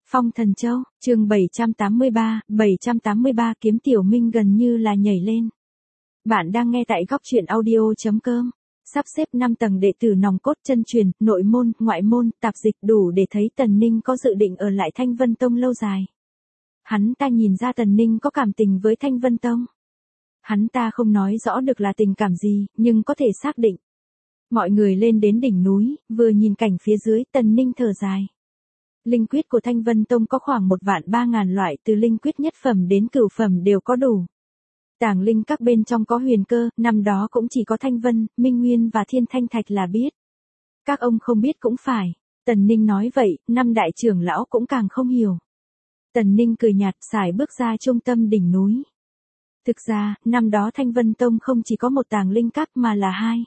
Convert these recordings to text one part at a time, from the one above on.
Phong Thần Châu, chương 783 kiếm Tiểu Minh gần như là nhảy lên. Bạn đang nghe tại góc truyện audio.com. Sắp xếp 5 tầng đệ tử nòng cốt chân truyền, nội môn, ngoại môn, tạp dịch đủ để thấy Tần Ninh có dự định ở lại Thanh Vân Tông lâu dài. Hắn ta nhìn ra Tần Ninh có cảm tình với Thanh Vân Tông. Hắn ta không nói rõ được là tình cảm gì, nhưng có thể xác định. Mọi người lên đến đỉnh núi, vừa nhìn cảnh phía dưới, Tần Ninh thở dài. Linh quyết của Thanh Vân Tông có khoảng 1.300.000 loại, từ linh quyết nhất phẩm đến cửu phẩm đều có đủ. Tàng linh các bên trong có huyền cơ, năm đó cũng chỉ có Thanh Vân, Minh Nguyên và Thiên Thanh Thạch là biết. Các ông không biết cũng phải. Tần Ninh nói vậy, năm đại trưởng lão cũng càng không hiểu. Tần Ninh cười nhạt, sải bước ra trung tâm đỉnh núi. Thực ra, năm đó Thanh Vân Tông không chỉ có một tàng linh các mà là hai.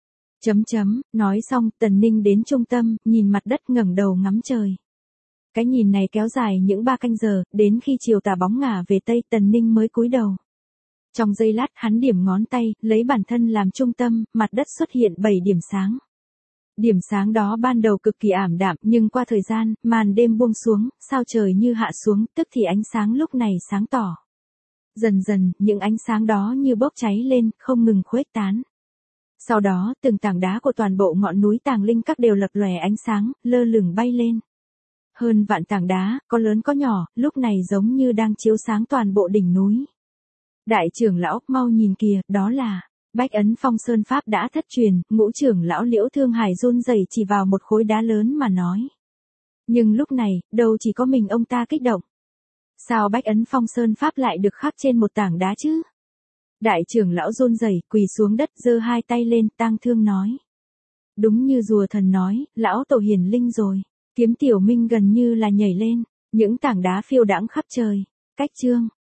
Nói xong, Tần Ninh đến trung tâm, nhìn mặt đất ngẩng đầu ngắm trời. Cái nhìn này kéo dài những 3 canh giờ, đến khi chiều tà bóng ngả về tây, Tần Ninh mới cúi đầu. Trong giây lát, hắn điểm ngón tay, lấy bản thân làm trung tâm, mặt đất xuất hiện 7 điểm sáng. Điểm sáng đó ban đầu cực kỳ ảm đạm, nhưng qua thời gian, màn đêm buông xuống, sao trời như hạ xuống, tức thì ánh sáng lúc này sáng tỏ. Dần dần, những ánh sáng đó như bốc cháy lên, không ngừng khuếch tán. Sau đó, từng tảng đá của toàn bộ ngọn núi Tàng Linh Các đều lập lòe ánh sáng, lơ lửng bay lên. Hơn vạn tảng đá, có lớn có nhỏ, lúc này giống như đang chiếu sáng toàn bộ đỉnh núi. Đại trưởng lão, mau nhìn kìa, đó là Bách Ấn Phong Sơn Pháp đã thất truyền. Ngũ trưởng lão Liễu Thương Hải run rẩy chỉ vào một khối đá lớn mà nói. Nhưng lúc này, đâu chỉ có mình ông ta kích động. Sao Bách Ấn Phong Sơn Pháp lại được khắc trên một tảng đá chứ? Đại trưởng lão run rẩy, quỳ xuống đất, giơ hai tay lên, tang thương nói. Đúng như rùa thần nói, lão tổ hiển linh rồi. Kiếm Tiểu Minh gần như là nhảy lên, những tảng đá phiêu đãng khắp trời. Cách chương